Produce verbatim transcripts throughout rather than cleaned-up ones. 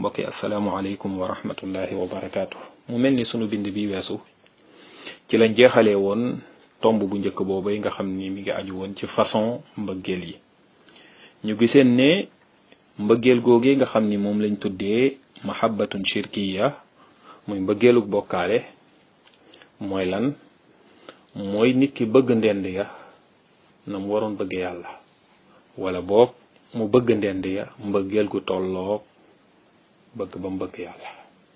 mbokki asalaamualeykum wa rahmatullahi wa barakaatu. mu mel ni sunu bind bi weesu ci lañ jeexalee woon tomb bu njëkk boobay nga xam ni mi ngi aju woon ci façon mbëggeel yi. ñu giseen ne mbëggeel googee nga xam ni moom lañ tuddee mahabbatun shirkiya muy mbëggeeluk bokkaale mooy lan mooy nit ki bëgg ndend ya na mu waroon bëgg yàlla, wala boog mu bëgg ndend ya mbëggeel gu tolloog bëgg ba mu bëgg yàlla.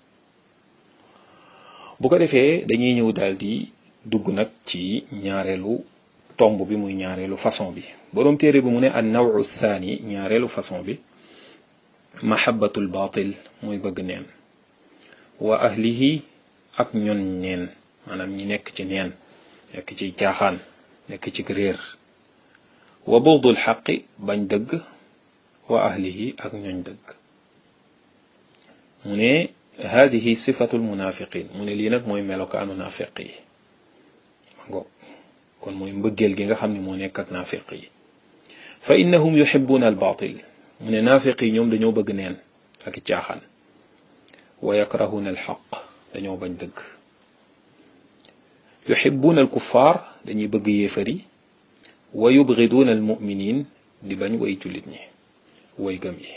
bu ko defee dañuy ñëw daal di dugg nag ci ñaareelu tomb bi muy ñaareelu façon bi. boroom téere bi mu ne an nawu thani ñaareelu façon bi mahabbatul batil muy bëgg neen wa ahlihi ak ñoon neen, maanaam ñi nekk ci neen, nekk ci caaxaan, nekk ci réer. wa bughdul xaqi bañ dëgg wa ahlihi ak ñooñ dëgg. mu ne hadihi sifatul munafiqin, mu ne lii nag mooy melokaanu naafiq yi ngo kon mooy mbëggeel gi nga xam ne moo nekk ak naafiq yi. fa innahum yuhibbuna al batil, mu ne naafiq yi ñoom dañoo bëgg neen ak caaxaan. wa yakrahuna al xaq, dañoo bañ dëgg. yuhibbuna al kuffar, dañuy bëgg yéefar yi. wa yubghiduna al muminin, di bañ way jullit ñi way gëm yi.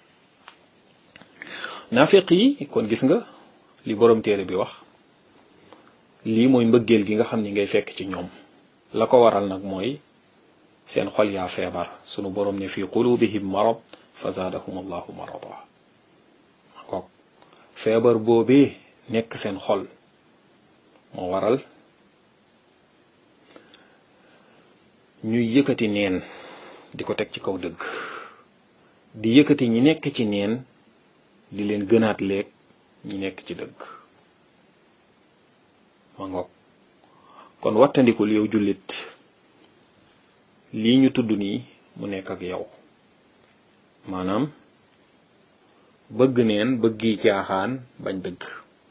naafiq yi kon gis nga li borom téere bi wax, lii mooy mbëggeel gi nga xam ni ngay fekk ci ñoom. la ko waral nag mooy seen xol yaa feebar. sunu borom ne fi qulubihim marad fa zaadahum allahu marada. ko feebar boobee nekk seen xol moo waral ñuy yëkkati neen di ko teg ci kaw dëgg, di yëkkati ñi nekk ci neen di leen gënaat leeg ñi nekk ci dëgg. ma ngoog kon wattandikul yow jullit lii ñu tudd nii mu nekk ak yow, maanaam bëgg neen, bëggi caaxaan, bañ dëgg.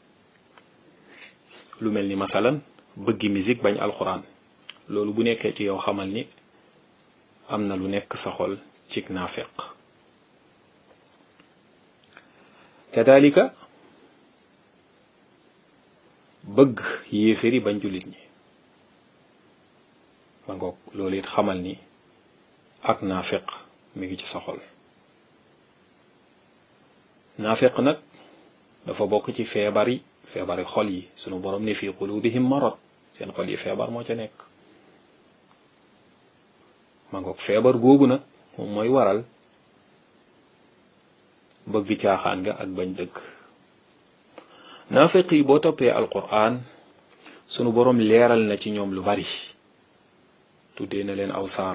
lu mel ni masalan bëggi musique, bañ alxuraan. loolu bu nekkee ci yow xamal ni am na lu nekk sa xol cig naafeq. kadalika bëgg yéeféri bañ jullit ñi. ma ngoog loolu it xamal ni ak naafeq mi ngi ci sa xol. naafeq nag dafa bokk ci feebari feebari xol yi. sunu borom ne fii qulubihim marad, seen xol yi feebar moo ca nekk. ma ngoog feebar googu nag moom mooy waral bëgg caaxaan nga ak bañ dëgg. naafeq yi boo toppee alquran sunu borom leeral na ci ñoom lu bari, tuddee na leen aw saar.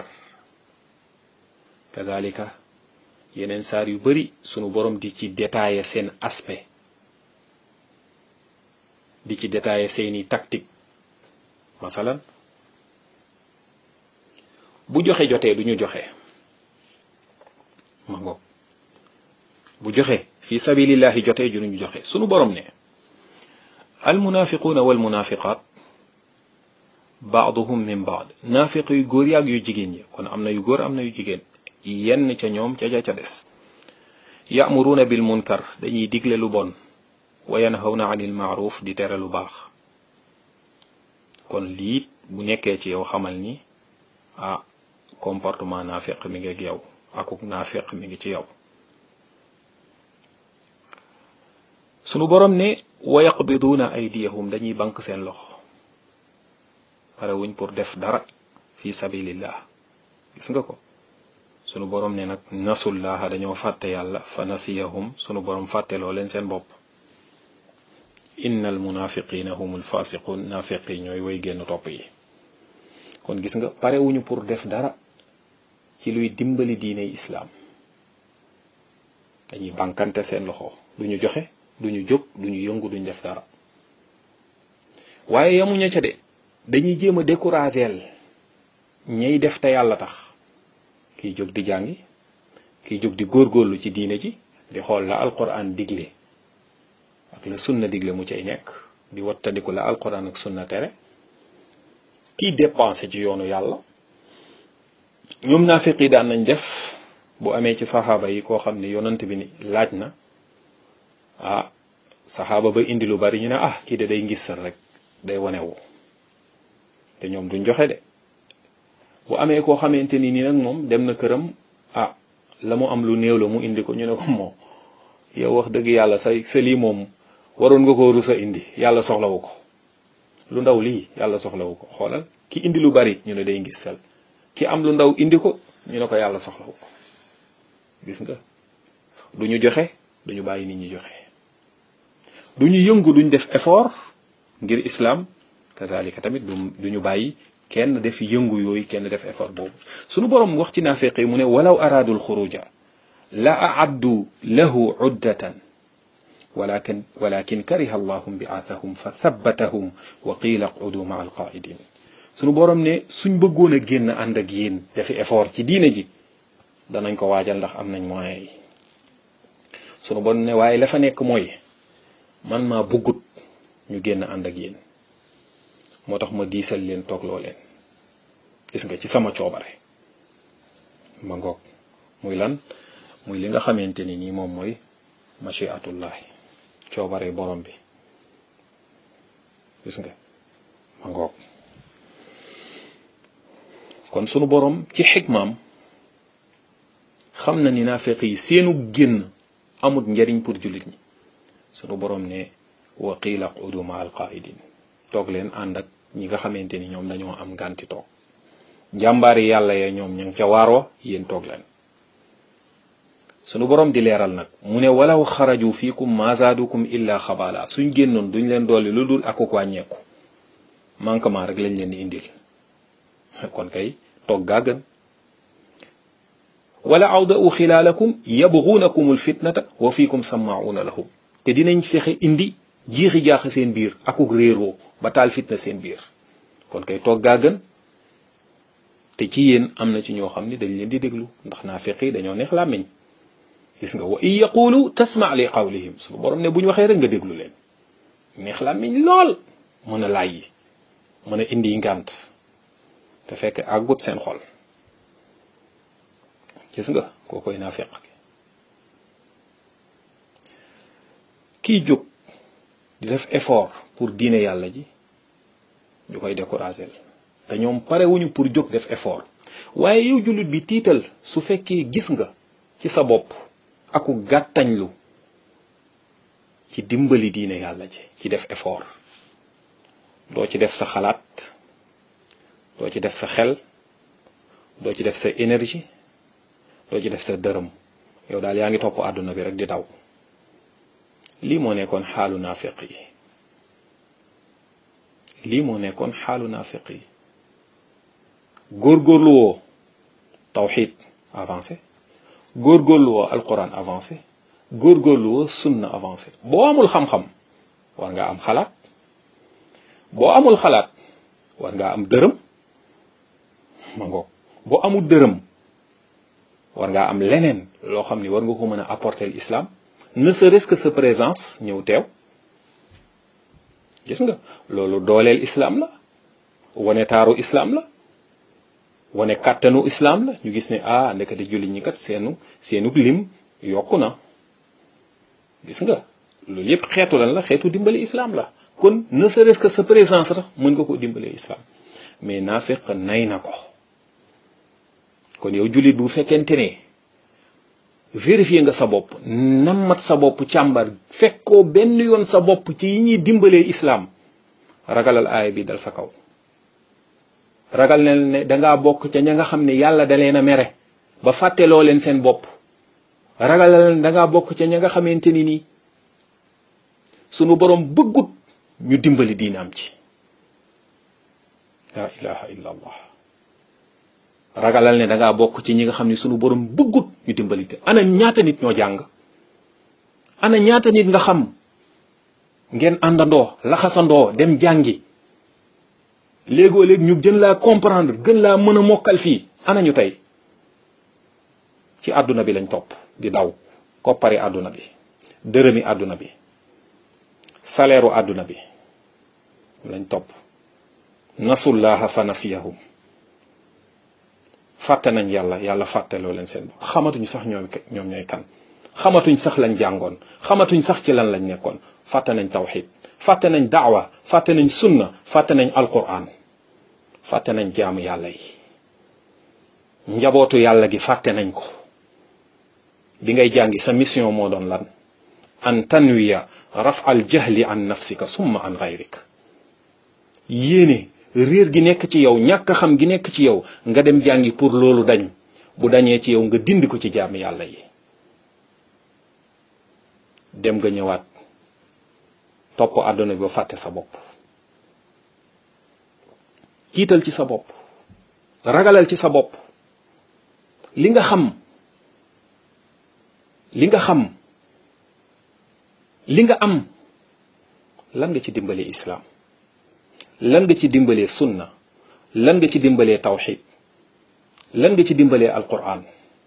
kazalika yeneen saar yu bari sunu borom di ci détaillé seen aspect, di ci détaillé seeni tactique. masalan bu joxe jotee duñu joxe. ma ngoog bu joxe fi sabilillahi jotee junuñu joxe. sunu borom ne al munafiquuna wal munafiqaat baaduhum min baad. naafiq yu góor yaag yu jigéen ñi, kon am na yu góor am na yu jigéen, yenn ca ñoom ca ja ca des. ya'muruuna bil munkar, dañuy digle lu bon. wa yanhawna anil maaruf, di tere lu baax. kon lii bu nekkee ci yow xamal ni ah comportement naafiq mi ngi ak yow, akuk naafiq mi ngi ci yow. sunu borom ne wa yaqbiduuna aydiyahum, dañuy bank seen loxo, pare wuñ pour def dara fi sabilillah. gis nga ko sunu borom ne nag nasullaha, dañoo fàtte yàlla, fa nasiyahum, sunu borom fàtteloo leen seen bopp. innal munafiqina humul fasiqun, naafiq yi ñooy way génn topp yi. kon gis nga pare wuñu pour def dara ci luy dimbali diiney islaam. dañuy bankante seen loxo, duñu joxe, duñu jóg, duñu yëngu, duñu def dara. waaye yamuña ca de, dañuy jéem a décourageel ñay def te yàlla tax. kiy jóg di jàngi, kiy jóg di góorgóorlu ci diine ji, di xool la alquran digle ak la sunna digle mu cay nekk, di wattandiku la alquran ak sunna tere. kiy dépensé ci yoonu yàlla. ñoom naafiq yi daan nañ def bu amee ci saxaaba yi koo xam ne yonant bi ni laaj na ah saxaaba ba indi lu bari ñu ne ah kii de day ngisal rek day wanewu te ñoom duñ joxe de. bu amee koo xamante ni nii nag moom dem na këram ah la mu am lu néew la mu indi ko ñu ne ko moom yow wax dëgg yàlla sa sa lii moom waroon nga koo rusa indi yàlla soxlawu ko lu ndaw lii yàlla soxlawu ko xoolal ki indi lu bari ñu ne day ngisal ki am lu ndaw indi ko ñu ne ko yàlla soxlawu ko gis nga du ñu joxe duñu bàyyi nit ñi joxe du ñu yëngu duñ def effort ngir islam kazalika tamit du ñu bàyyi kenn def yëngu yooyu kenn def effort boobu sunu borom wax ci naafeq yi mu ne walaw araadu alxuruja la aaddu lahu uddatan walakin walakin kariha allahum bi'athahum fa thabbatahum wa qiila qudu ma alqaidin sunu borom ne suñ bëggoon a génn ànd ak yéen defi effort ci diine ji danañ ko waajal ndax am nañ moyens yi sunu borom ne waaye la fa nekk mooy man maa bëggut ñu génn ànd ak yéen moo tax ma diisal leen toog loo leen gis nga ci sama coobare ma ngoog muy lan muy li nga xamante ni nii moom mooy machiatullahi coobare borom bi gis nga ma ngoog kon sunu borom ci xikmaam xam na ni naafeq yi seenu génn amut njariñ pour jullit ñi sunu borom ne wa qiila qudu ma alqaidin toog leen ànd ak ñi nga xamante ni ñoom dañoo am gànti toog jàmbaari yàlla ya ñoom ña ngi ca waaroo yéen toog leen sunu borom di leeral nag mu ne walaw xaraju fiikum ma zaadukum illa xabaala suñ génnoon duñ leen dolli lu dul akuk wàññeeku manquement rek lañ leen di indil kon kay toog gaa gën wala awda'u xilaalakum yabghunakum alfitnata wa fiikum sammaa'una lahum te dinañ fexe indi jiixi jaax seen biir akuk réeroo ba taal fitna seen biir kon kay toog gaa gën te ci yéen am na ci ñoo xam ne dañ leen di déglu ndax naafeq yi dañoo neex làmmiñ gis nga wa in yaqulu tasma' li qawlihim suñu borom ne bu ñu waxee rek nga déglu leen neex làmmiñ lool mën a laaj yi mën a indi ngànt te fekk àggut seen xol gis nga koo koy naafeq kiy jóg di def effort pour diine yàlla ji ñu koy décourager te ñoom parewuñu pour jóg def effort waaye yow jullit bi tiital su fekkee gis nga ci sa bopp aku gàttañlu ci dimbali diine yàlla ji ci def effort doo ci def sa xalaat doo ci def sa xel doo ci def sa énergie doo ci def sa dërëm yow daal yaa ngi topp àdduna bi rek di daw lii moo nekkoon xaalu naafiq yi lii moo nekkoon xaalu naafiq yi góorgóorlu woo tawxid avancé góorgóorlu woo alquran avancé góorgóorlu woo sunna avancé boo amul xam-xam war nga am xalaat boo amul xalaat war nga am dërëm ma ngoog boo amul dërëm war nga am leneen loo xam ni war nga ko mën a apporter l'islam ne serait-ce que sa présence ñëw teew gis nga loolu dooleel islam la wane taaru islam la wane kàttanu islam la ñu gis ne ah ndekete jullit ñi kat seenu seenu lim yokku na gis nga loolu yépp xeetu lan la xeetu dimbali islam la kon ne serait-ce que sa présence rek mën nga ko dimbali islam mais naafeq nay na ko kon yow jullit bu fekkente ne vérifier nga sa bopp nammat sa bopp càmbar fekkoo benn yoon sa bopp ci yi ñuy dimbalee islam ragalal aaya bi dal sa kaw ragal na ne dangaa bokk ca ña nga xam ne yàlla da leen a mere ba fàtteloo leen seen bopp ragalal ne dangaa bokk ca ña nga xamante ni nii sunu borom bëggut ñu dimbali diinaam ci la ilaha illa allah ragalal ne dangaa bokk ci ñi nga xam ne sunu borom bëggut ñu dimbali te ana ñaata nit ñoo jàng ana ñaata nit nga xam ngeen àndandoo laxasandoo dem jàngi léegoo léeg ñu gën laa comprendre gën laa mën a mokkal fii ana ñu tey ci àdduna bi lañ topp di daw koppari àdduna bi dërëmi àdduna bi salaire u àdduna bi lañ topp nasullaha fa nasiyahum fàtte nañ yàlla yàlla fàtteloo leen seen bopp xamatuñu sax ñoom ñoom ñooy kan xamatuñ sax lañ jàngoon, xamatuñ sax ci lan lañ nekkoon. fàtte nañ tawxid, fàtte nañ daawa, fàtte nañ sunna, fàtte nañ alquran, fàtte nañ jaamu yàlla yi. njabootu yàlla gi fàtte nañ ko. bi ngay jàngi sa mission moo doon lan? an tanwiya raf al jahli an nafsika summa an gayrik. yéene réer gi nekk ci yow, ñàkk xam gi nekk ci yow, nga dem jàngi pour loolu dañ. bu dañee ci yow nga dindi ko ci jaamu yàlla yi. dem nga ñëwaat topp àdduna bi ba fàtte sa bopp. kiital ci sa bopp, ragalal ci sa bopp. li nga xam li nga xam li nga am lan nga ci dimbalee islaam, lan nga ci dimbalee sunna, lan nga ci dimbalee tawxid, lan nga ci dimbalee alquran.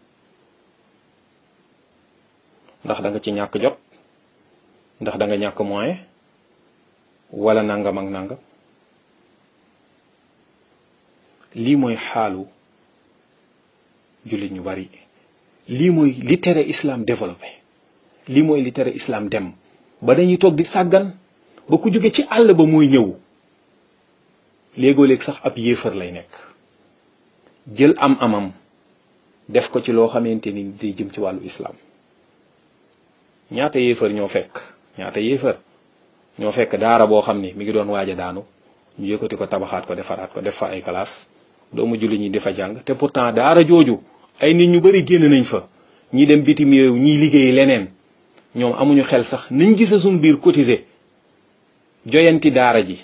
ndax da nga ci ñàkk jot, ndax da nga ñàkk moyen, wala nangam ak nangam. lii mooy xaalu jullit ñu bari. lii mooy li tere islam développé, lii mooy li tere islam dem ba dañuy toog di sàggan ba ku jóge ci àll ba mooy ñëw léegoo léeg sax ab yéefar lay nekk, jël am amam def ko ci loo xamante ni day jëm ci wàllu islam. ñaata yéefar ñoo fekk ñaata yéefar ñoo fekk daara boo xam ni mi ngi doon waaj a daanu, ñu yëkkati ko, tabaxaat ko, defaraat ko, def fa ay classe, doomu julli ñi di fa jàng. te pourtant daara jooju ay nit ñu bari génn nañ fa, ñi dem bitim réew, ñiy liggéey leneen. ñoom amuñu xel sax niñ gisa suñ biir cotiser joyanti daara ji.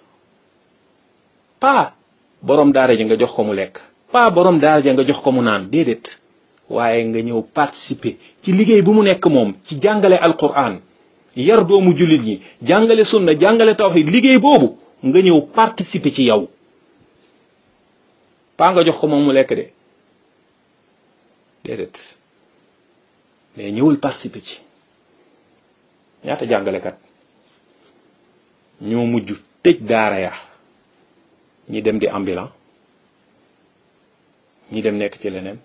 pas borom daara ji nga jox ko mu lekk, pas borom daara ji nga jox ko mu naan, déedéet. waaye nga ñëw participer ci liggéey bu mu nekk moom, ci jàngale alquran, yar doomu jullit ñi, jàngale sunna, jàngale tawhid. liggéey boobu nga ñëw participer ci yow, pas nga jox ko moom mu lekk de, déedéet. mais ñëwul participer ci. ñaata jàngalekat ñoo mujj tëj daara ya, ñi dem di ambulant, ñi dem nekk ci leneen,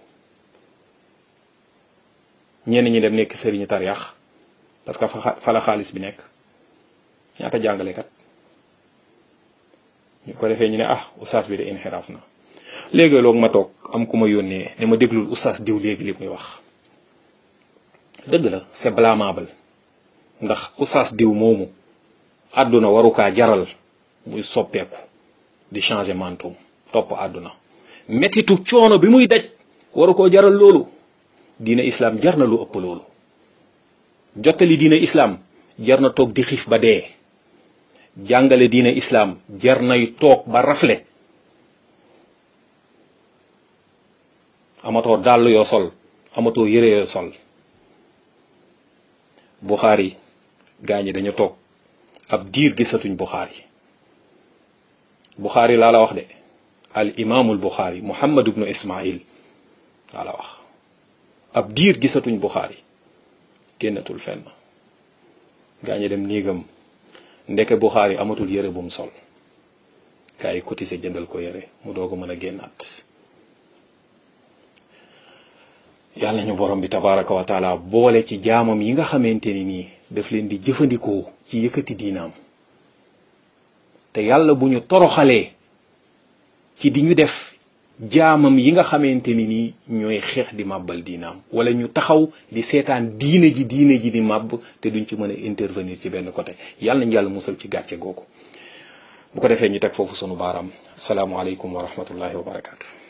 ñenn ñi dem nekk sëriñu tariyaax parce que fa fa la xaalis bi nekk. ñaata jàngalekat ñu ko defee ñu ne ah oustaz bi de inxiraaf na. léegi loog ma toog am ku ma yónnee ne ma déglul oustaz diw léegi li muy wax. dëgg la, c'est blâmable ndax oustaz diw moomu àdduna warukaa jaral muy soppeeku di changer mantoom topp àdduna. mettitu coono bi muy daj waru koo jaral loolu. diina islam jar na lu ëpp loolu. jottali diina islam jar na toog di xiif ba dee. jàngale diina islam jar nay toog ba rafle. amatoo dàll yoo sol, amatoo yére yoo sol. Buxaari gaa ñi dañu toog ab diir gisatuñ Buxaari. Buxaari laa la wax de, al imaamul Buxaari Muhammad ibnu Ismail laa la wax. ab diir gisatuñ Buxaari, génnatul fenn. gaa ñi dem néegam ndeke Buxaari amatul yére bu mu sol. gaa yi cotisé jëndal ko yére mu doog a mën a génnaat. yàlla ñu borom bi tabaraka wa taala boole ci jaamam yi nga xamante ni nii daf leen di jëfandikoo ci yëkkati diinaam. te yàlla bu ñu toroxalee ci di ñu def jaamam yi nga xamante ni nii ñooy xeex di màbbal diinaam, wala ñu taxaw di seetaan diine ji diine ji di màbb te duñ ci mën a intervenir ci benn côté. yàlla nañ yàlla musal ci gàcce googu. bu ko defee ñu teg foofu sunu baaraam. asalaamualeykum wa rahmatullahi wa barakaatu.